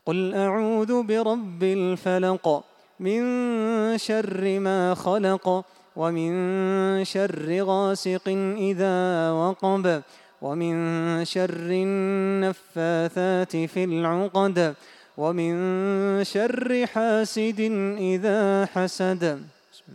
قل أعوذ برب الفلق من شر ما خلق ومن شر غاسق إذا وقب ومن شر النفاثات في العقد ومن شر حاسد إذا حسد.